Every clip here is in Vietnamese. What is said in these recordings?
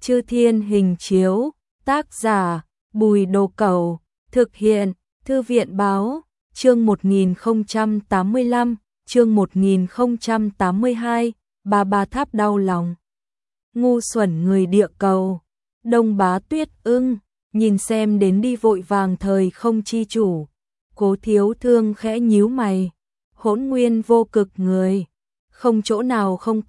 Chư Thiên hình chiếu, tác giả, Bùi Đồ Cẩu, thực hiện, Thư viện báo, chương 1085, chương 1082, ba tháp đau lòng. Ngu xuẩn người địa cầu, Đông Bá Tuyết Ưng, nhìn xem đến đi vội vàng thời không chi chủ. Cố Thiếu Thương khẽ nhíu mày, hỗn nguyên vô cực người, không chỗ nào không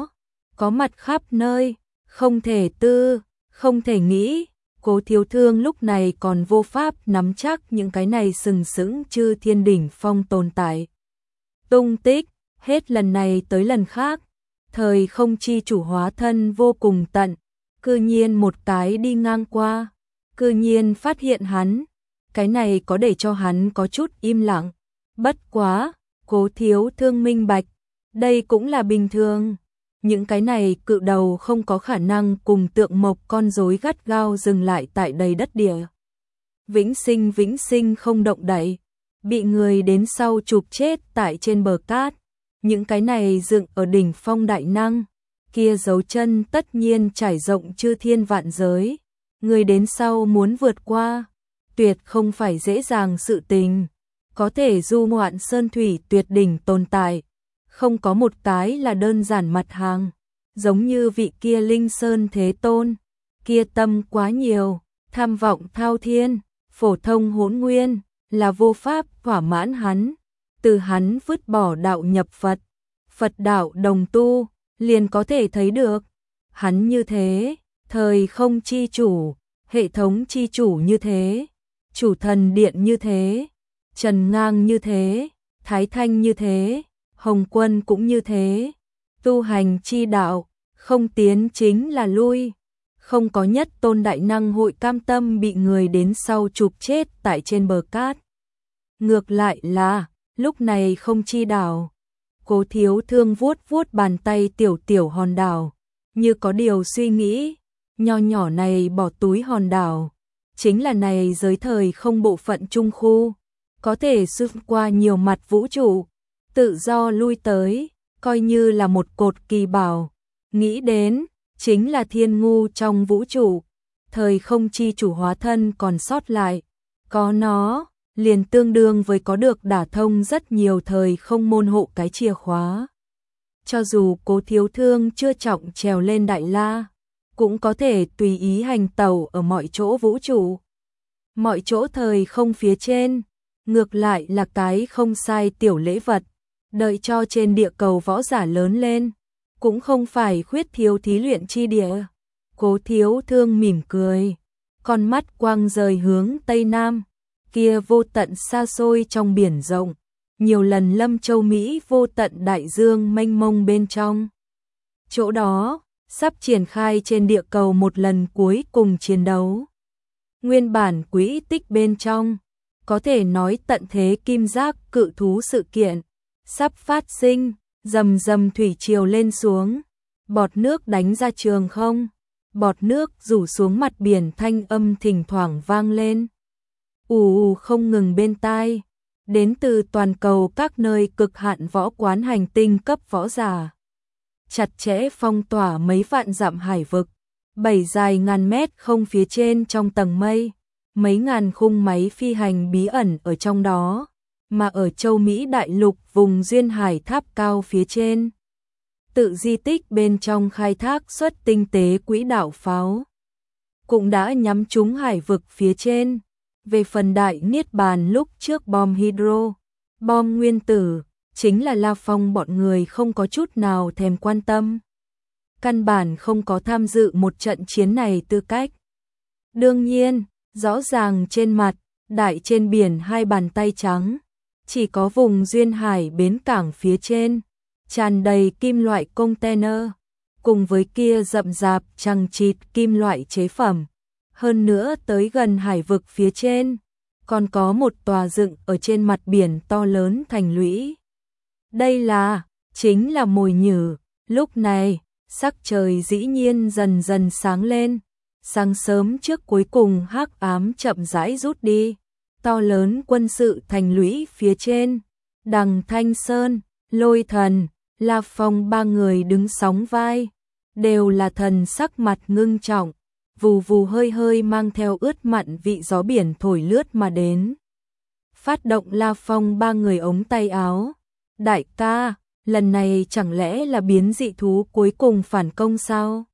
có mặt khắp nơi, không thể tư, không thể nghĩ. Cố Thiếu Thương lúc này còn vô pháp nắm chắc những cái này sừng sững chư thiên đỉnh phong tồn tại. Tung tích, hết lần này tới lần khác, thời không chi chủ hóa thân vô cùng tận, cư nhiên một cái đi ngang qua, cư nhiên phát hiện hắn, cái này có để cho hắn có chút im lặng. Bất quá, Cố Thiếu Thương minh bạch, đây cũng là bình thường. Những cái này cự đầu không có khả năng cùng tượng mộc con rối gắt gao dừng lại tại đầy đất địa. Vĩnh sinh không động đậy, bị người đến sau chụp chết tại trên bờ cát. Những cái này dựng ở đỉnh phong đại năng, kia dấu chân tất nhiên trải rộng chư thiên vạn giới. Người đến sau muốn vượt qua, tuyệt không phải dễ dàng sự tình. Có thể du ngoạn sơn thủy tuyệt đỉnh tồn tại, không có một cái là đơn giản mặt hàng, giống như vị kia Linh Sơn Thế Tôn, kia tâm quá nhiều, tham vọng thao thiên, phổ thông hỗn nguyên, là vô pháp thỏa mãn hắn. Từ hắn vứt bỏ đạo nhập Phật, Phật đạo đồng tu, liền có thể thấy được. Hắn như thế, thời không chi chủ, hệ thống chi chủ như thế, chủ thần điện như thế, Trần Ngang như thế, Thái Thanh như thế, Hồng Quân cũng như thế. Tu hành chi đạo, không tiến chính là lui. Không có nhất tôn đại năng hội cam tâm bị người đến sau chụp chết tại trên bờ cát. Ngược lại là, lúc này không chi đảo. Cố Thiếu Thương vuốt vuốt bàn tay tiểu hòn đảo, như có điều suy nghĩ. Nho nhỏ này bỏ túi hòn đảo, chính là này giới thời không bộ phận trung khu, có thể xuyên qua nhiều mặt vũ trụ, tự do lui tới, coi như là một cột kỳ bảo. Nghĩ đến, chính là thiên ngu trong vũ trụ, thời không chi chủ hóa thân còn sót lại, có nó, liền tương đương với có được đả thông rất nhiều thời không môn hộ cái chìa khóa. Cho dù Cố Thiếu Thương chưa trọng trèo lên Đại La, cũng có thể tùy ý hành tẩu ở mọi chỗ vũ trụ, mọi chỗ thời không phía trên. Ngược lại là cái không sai tiểu lễ vật, đợi cho trên địa cầu võ giả lớn lên, cũng không phải khuyết thiếu thí luyện chi địa. Cố Thiếu Thương mỉm cười, con mắt quang rời hướng Tây Nam, kia vô tận xa xôi trong biển rộng, nhiều lần Lâm Châu Mỹ vô tận đại dương mênh mông bên trong. Chỗ đó, sắp triển khai trên địa cầu một lần cuối cùng chiến đấu. Nguyên bản quỹ tích bên trong, có thể nói tận thế kim giác cự thú sự kiện, sắp phát sinh, rầm rầm thủy triều lên xuống, bọt nước đánh ra trường không, bọt nước rủ xuống mặt biển thanh âm thỉnh thoảng vang lên. Ù không ngừng bên tai, đến từ toàn cầu các nơi cực hạn võ quán hành tinh cấp võ giả. Chặt chẽ phong tỏa mấy vạn dặm hải vực, 7 dài ngàn mét không phía trên trong tầng mây. Mấy ngàn khung máy phi hành bí ẩn ở trong đó, mà ở châu Mỹ đại lục vùng duyên hải tháp cao phía trên. Tự di tích bên trong khai thác xuất tinh tế quỹ đạo pháo, cũng đã nhắm trúng hải vực phía trên. Về phần đại niết bàn lúc trước bom hydro, bom nguyên tử, chính là La Phong bọn người không có chút nào thèm quan tâm. Căn bản không có tham dự một trận chiến này tư cách. Đương nhiên, rõ ràng trên mặt, đại trên biển hai bàn tay trắng, chỉ có vùng duyên hải bến cảng phía trên, tràn đầy kim loại container, cùng với kia rậm rạp chằng chịt kim loại chế phẩm. Hơn nữa tới gần hải vực phía trên, còn có một tòa dựng ở trên mặt biển to lớn thành lũy. Đây chính là mồi nhử. Lúc này, sắc trời dĩ nhiên dần dần sáng lên. Sáng sớm trước cuối cùng hắc ám chậm rãi rút đi, to lớn quân sự thành lũy phía trên, Đằng Thanh Sơn, Lôi Thần, La Phong ba người đứng sóng vai, đều là thần sắc mặt ngưng trọng, vù vù hơi hơi mang theo ướt mặn vị gió biển thổi lướt mà đến. Phát động La Phong ba người ống tay áo. Đại ca, lần này chẳng lẽ là biến dị thú cuối cùng phản công sao?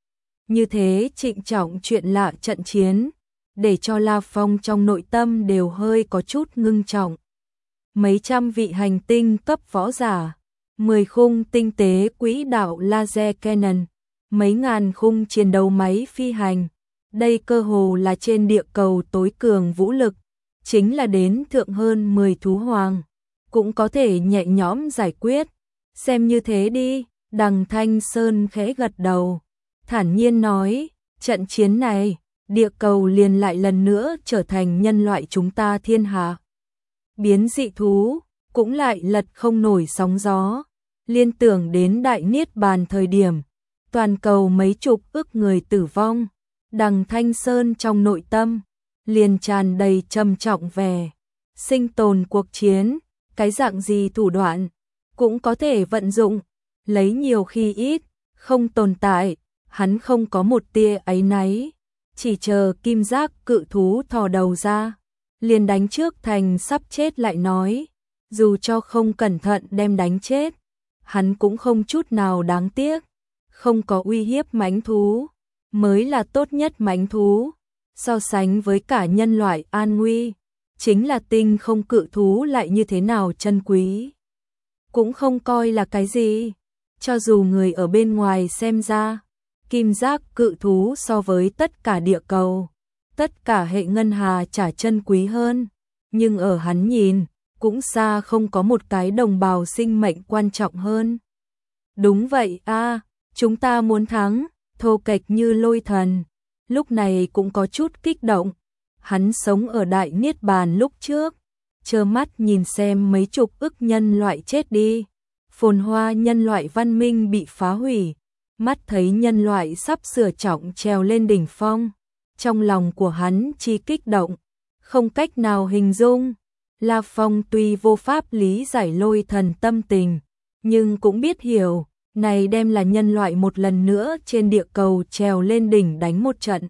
Như thế trịnh trọng chuyện lạ trận chiến, để cho La Phong trong nội tâm đều hơi có chút ngưng trọng. Mấy trăm vị hành tinh cấp võ giả, 10 khung tinh tế quỹ đạo laser cannon, mấy ngàn khung chiến đấu máy phi hành. Đây cơ hồ là trên địa cầu tối cường vũ lực, chính là đến thượng hơn 10 thú hoàng, cũng có thể nhẹ nhõm giải quyết. Xem như thế đi, Đằng Thanh Sơn khẽ gật đầu, thản nhiên nói, trận chiến này, địa cầu liền lại lần nữa trở thành nhân loại chúng ta thiên hạ. Biến dị thú, cũng lại lật không nổi sóng gió, liên tưởng đến đại niết bàn thời điểm, toàn cầu mấy chục ức người tử vong, Đằng Thanh Sơn trong nội tâm, liền tràn đầy trầm trọng vẻ, sinh tồn cuộc chiến, cái dạng gì thủ đoạn, cũng có thể vận dụng, lấy nhiều khi ít, không tồn tại, hắn không có một tia áy náy, chỉ chờ kim giác cự thú thò đầu ra, liền đánh trước thành sắp chết lại nói, dù cho không cẩn thận đem đánh chết, hắn cũng không chút nào đáng tiếc, không có uy hiếp mãnh thú, mới là tốt nhất mãnh thú, so sánh với cả nhân loại an nguy, chính là tinh không cự thú lại như thế nào chân quý, cũng không coi là cái gì, cho dù người ở bên ngoài xem ra, kim giác cự thú so với tất cả địa cầu, tất cả hệ ngân hà chả chân quý hơn, nhưng ở hắn nhìn, cũng xa không có một cái đồng bào sinh mệnh quan trọng hơn. Đúng vậy a, chúng ta muốn thắng, thô kệch như Lôi Thần, lúc này cũng có chút kích động, hắn sống ở đại niết bàn lúc trước, trơ mắt nhìn xem mấy chục ức nhân loại chết đi, phồn hoa nhân loại văn minh bị phá hủy, mắt thấy nhân loại sắp sửa trọng trèo lên đỉnh phong, trong lòng của hắn chi kích động, không cách nào hình dung. La Phong tuy vô pháp lý giải Lôi Thần tâm tình, nhưng cũng biết hiểu, này đem là nhân loại một lần nữa trên địa cầu trèo lên đỉnh đánh một trận.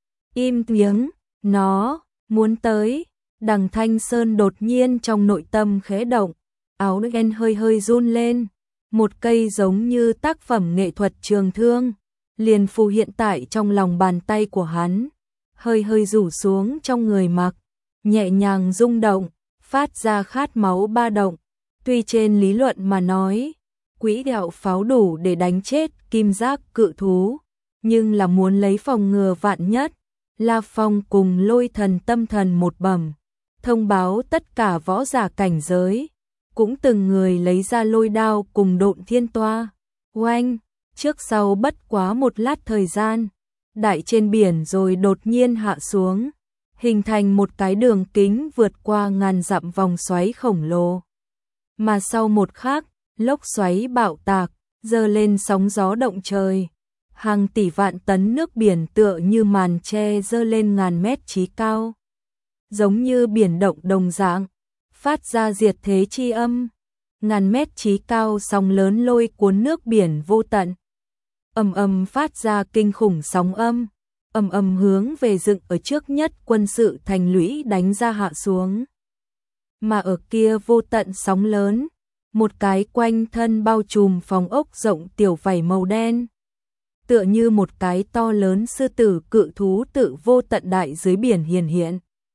Im tiếng, nó muốn tới, Đằng Thanh Sơn đột nhiên trong nội tâm khẽ động, áo đen hơi hơi run lên, một cây giống như tác phẩm nghệ thuật trường thương, liền phù hiện tại trong lòng bàn tay của hắn, hơi hơi rủ xuống trong người mặc, nhẹ nhàng rung động, phát ra khát máu ba động, tuy trên lý luận mà nói, quỹ đạo pháo đủ để đánh chết kim giác cự thú, nhưng là muốn lấy phòng ngừa vạn nhất, La Phong cùng Lôi Thần tâm thần một bẩm, thông báo tất cả võ giả cảnh giới, cũng từng người lấy ra lôi đao cùng độn thiên toa, oanh, trước sau bất quá một lát thời gian, đại trên biển rồi đột nhiên hạ xuống, hình thành một cái đường kính vượt qua ngàn dặm vòng xoáy khổng lồ. Mà sau một khắc, lốc xoáy bạo tạc, dơ lên sóng gió động trời. Hàng tỷ vạn tấn nước biển tựa như màn che dơ lên ngàn mét chí cao. Giống như biển động đồng dạng, phát ra diệt thế chi âm. Ngàn mét chí cao sóng lớn lôi cuốn nước biển vô tận. Ầm ầm phát ra kinh khủng sóng âm. Ầm ầm hướng về dựng ở trước nhất quân sự thành lũy đánh ra hạ xuống. Mà ở kia vô tận sóng lớn, một cái quanh thân bao trùm phòng ốc rộng tiểu vảy màu đen. Tựa như một cái to lớn sư tử cự thú tự vô tận đại dưới biển hiển hiện.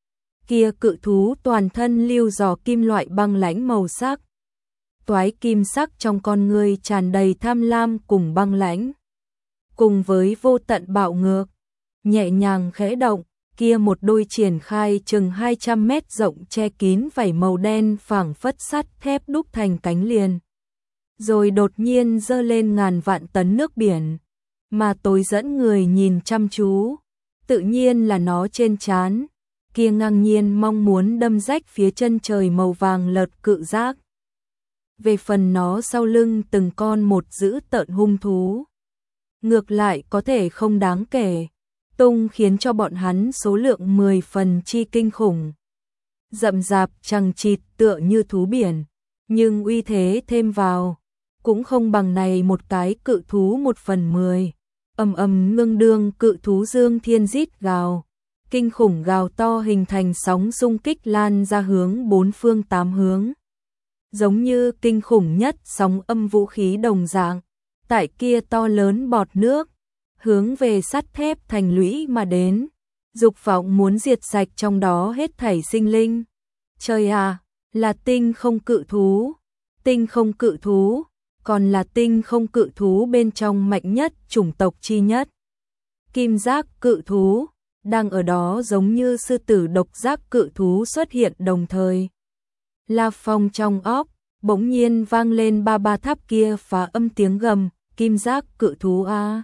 Kia cự thú toàn thân lưu giò kim loại băng lãnh màu sắc. Toái kim sắc trong con người tràn đầy tham lam cùng băng lãnh. Cùng với vô tận bạo ngược, nhẹ nhàng khẽ động, kia một đôi triển khai chừng 200 mét rộng che kín vảy màu đen phảng phất sắt thép đúc thành cánh liền. Rồi đột nhiên dơ lên ngàn vạn tấn nước biển, mà tối dẫn người nhìn chăm chú, tự nhiên là nó trên trán, kia ngang nhiên mong muốn đâm rách phía chân trời màu vàng lợt cự giác. Về phần nó sau lưng từng con một dữ tợn hung thú, ngược lại có thể không đáng kể, tung khiến cho bọn hắn số lượng 10 phần chi kinh khủng. Rậm rạp chằng chịt tựa như thú biển, nhưng uy thế thêm vào, cũng không bằng này một cái cự thú 1/10. Ầm ầm ngưng đương cự thú dương thiên rít gào, kinh khủng gào to hình thành sóng xung kích lan ra hướng 4 phương 8 hướng. Giống như kinh khủng nhất sóng âm vũ khí đồng dạng, tại kia to lớn bọt nước, hướng về sắt thép thành lũy mà đến, dục vọng muốn diệt sạch trong đó hết thảy sinh linh. Trời à, là tinh không cự thú, tinh không cự thú, còn là tinh không cự thú bên trong mạnh nhất chủng tộc chi nhất. Kim giác cự thú, đang ở đó giống như sư tử độc giác cự thú xuất hiện đồng thời. La Phong trong óc, bỗng nhiên vang lên ba tháp kia phá âm tiếng gầm, kim giác cự thú a.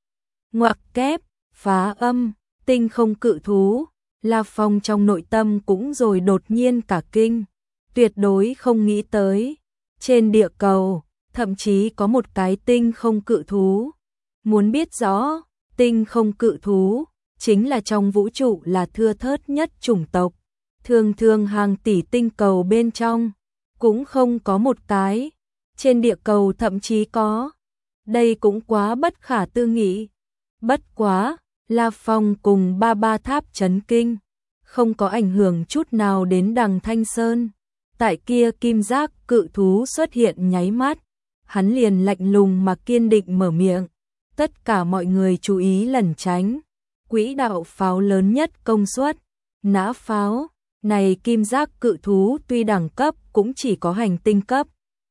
Ngoặc kép, phá âm, tinh không cự thú, La Phong trong nội tâm cũng rồi đột nhiên cả kinh, tuyệt đối không nghĩ tới. Trên địa cầu, thậm chí có một cái tinh không cự thú. Muốn biết rõ, tinh không cự thú, chính là trong vũ trụ là thưa thớt nhất chủng tộc. Thường thường hàng tỷ tinh cầu bên trong, cũng không có một cái. Trên địa cầu thậm chí có. Đây cũng quá bất khả tư nghị. Bất quá, La Phong cùng ba tháp chấn kinh, không có ảnh hưởng chút nào đến Đằng Thanh Sơn. Tại kia kim giác cự thú xuất hiện nháy mắt, hắn liền lạnh lùng mà kiên định mở miệng. Tất cả mọi người chú ý lẩn tránh. Quỹ đạo pháo lớn nhất công suất, nã pháo. Này kim giác cự thú tuy đẳng cấp cũng chỉ có hành tinh cấp,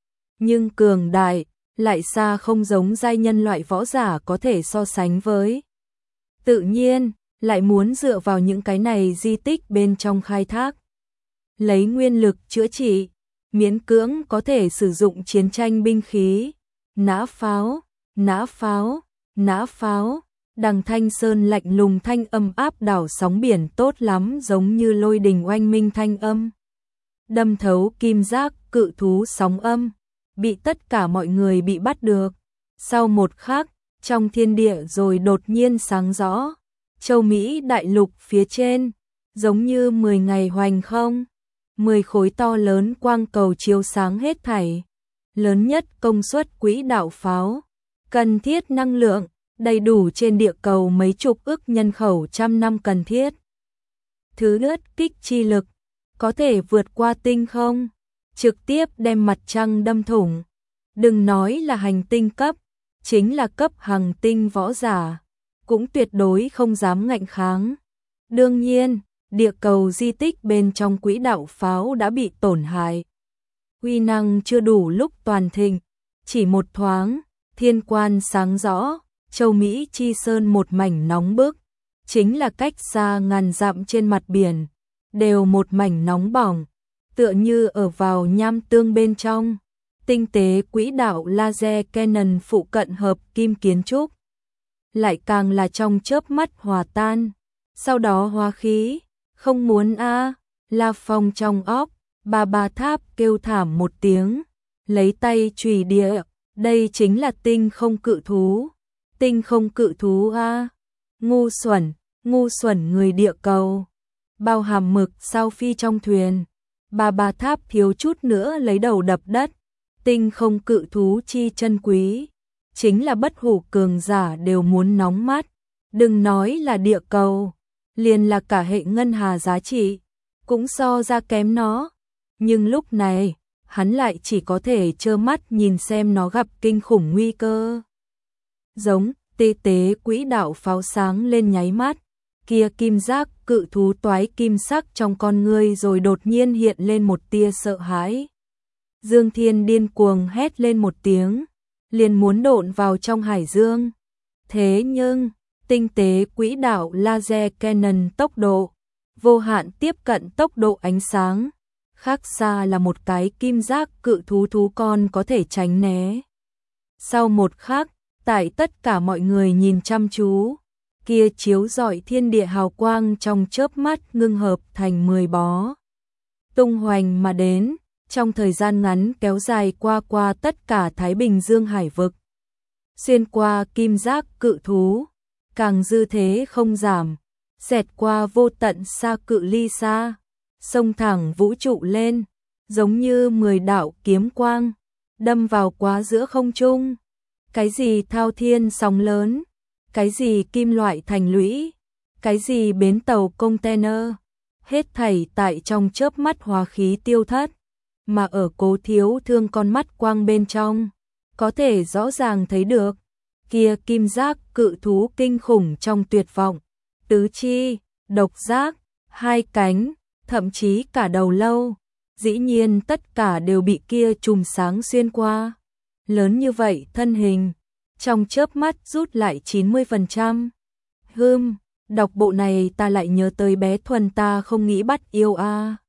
nhưng cường đại, lại xa không giống giai nhân loại võ giả có thể so sánh với. Tự nhiên, lại muốn dựa vào những cái này di tích bên trong khai thác. Lấy nguyên lực chữa trị, miễn cưỡng có thể sử dụng chiến tranh binh khí. Nã pháo, nã pháo, nã pháo. Đằng Thanh Sơn lạnh lùng thanh âm áp đảo sóng biển tốt lắm giống như lôi đình oanh minh thanh âm. Đâm thấu kim giác cự thú sóng âm, bị tất cả mọi người bị bắt được. Sau một khắc, trong thiên địa rồi đột nhiên sáng rõ. Châu Mỹ đại lục phía trên, giống như 10 ngày hoành không. 10 khối to lớn quang cầu chiếu sáng hết thảy. Lớn nhất công suất quỹ đạo pháo. Cần thiết năng lượng, đầy đủ trên địa cầu mấy chục ức nhân khẩu trăm năm cần thiết. Thứ đứt kích chi lực, có thể vượt qua tinh không, trực tiếp đem mặt trăng đâm thủng. Đừng nói là hành tinh cấp, chính là cấp hành tinh võ giả, cũng tuyệt đối không dám ngạnh kháng. Đương nhiên, địa cầu di tích bên trong quỹ đạo pháo đã bị tổn hại. Uy năng chưa đủ lúc toàn thịnh, chỉ một thoáng, thiên quan sáng rõ. Châu Mỹ chi sơn một mảnh nóng bức, chính là cách xa ngàn dặm trên mặt biển, đều một mảnh nóng bỏng, tựa như ở vào nham tương bên trong. Tinh tế quỹ đạo laser Canon phụ cận hợp kim kiến trúc, lại càng là trong chớp mắt hòa tan, sau đó hóa khí, không muốn a. La Phong trong óc, ba tháp kêu thảm một tiếng, lấy tay chùy địa, đây chính là tinh không cự thú. Tinh không cự thú a. Ngu xuẩn người địa cầu. Bao hàm mực sao phi trong thuyền. Ba tháp thiếu chút nữa lấy đầu đập đất. Tinh không cự thú chi chân quý, chính là bất hủ cường giả đều muốn nóng mắt. Đừng nói là địa cầu, liền là cả hệ ngân hà giá trị, cũng so ra kém nó. Nhưng lúc này, hắn lại chỉ có thể trơ mắt nhìn xem nó gặp kinh khủng nguy cơ. Giống, tế quỹ đạo pháo sáng lên nháy mắt, kia kim giác cự thú toái kim sắc trong con ngươi rồi đột nhiên hiện lên một tia sợ hãi. Dương Thiên điên cuồng hét lên một tiếng, liền muốn độn vào trong hải dương. Thế nhưng, tinh tế quỹ đạo laser Canon tốc độ, vô hạn tiếp cận tốc độ ánh sáng, khác xa là một cái kim giác cự thú con có thể tránh né. Sau một khắc, tại tất cả mọi người nhìn chăm chú, kia chiếu rọi thiên địa hào quang trong chớp mắt ngưng hợp thành 10 bó. Tung hoành mà đến, trong thời gian ngắn kéo dài qua tất cả Thái Bình Dương hải vực. Xuyên qua kim giác cự thú, càng dư thế không giảm, xẹt qua vô tận xa cự ly xa, xông thẳng vũ trụ lên, giống như 10 đạo kiếm quang, đâm vào quá giữa không trung. Cái gì thao thiên sóng lớn, cái gì kim loại thành lũy, cái gì bến tàu container, hết thảy tại trong chớp mắt hóa khí tiêu thất, mà ở Cố Thiếu Thương con mắt quang bên trong, có thể rõ ràng thấy được, kia kim giác cự thú kinh khủng trong tuyệt vọng, tứ chi, độc giác, hai cánh, thậm chí cả đầu lâu, dĩ nhiên tất cả đều bị kia chùm sáng xuyên qua. Lớn như vậy thân hình, trong chớp mắt rút lại 90%. Đọc bộ này ta lại nhớ tới bé Thuần ta không nghĩ bắt yêu a.